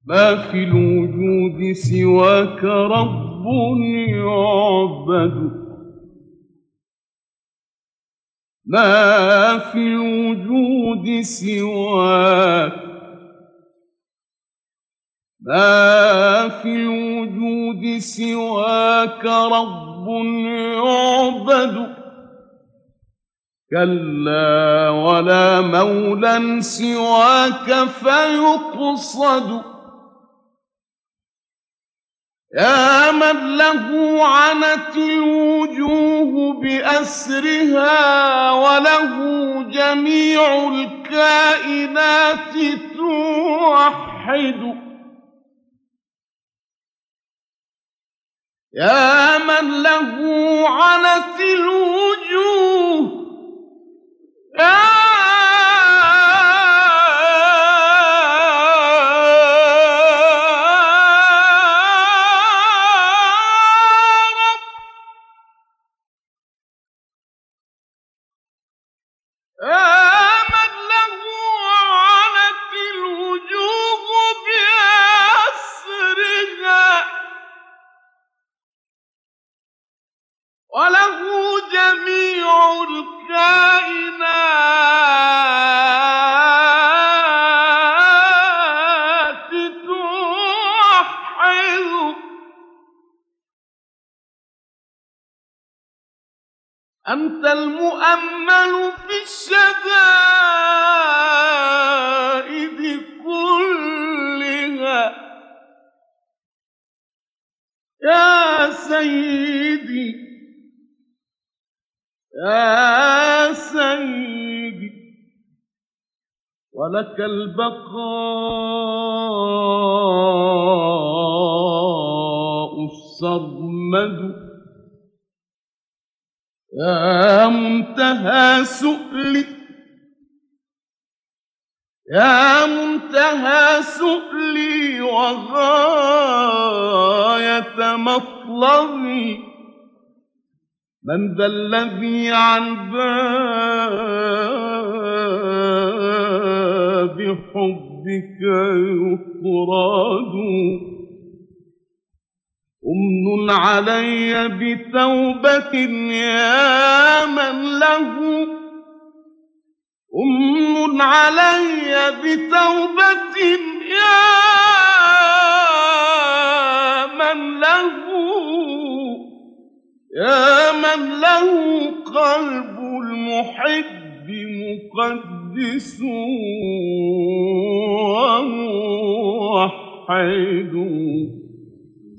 ما في الوجود سواك رب يعبد، ما في الوجود سواك، ما في الوجود سواك رب يعبد، كلا ولا مولى سواك فيقصد. يا من له عنت الوجوه بأسرها وله جميع الكائنات توحد. يا من له عنت الوجوه، من له عنت الوجوه بأسرها وله جميع الكائنات توحد. أنت المؤمل في الشدائد كلها يا سيدي، يا سيدي، ولك البقاء السرمد. يا منتهى سؤلي، يا منتهى سؤلي وغاية مطلبي، من ذا الذي عن باب حبك يطرد. أمن علي بتوبة يا من له، أمن علي بتوبة يا من له، يا من له قلب المحب مقدس وموحد.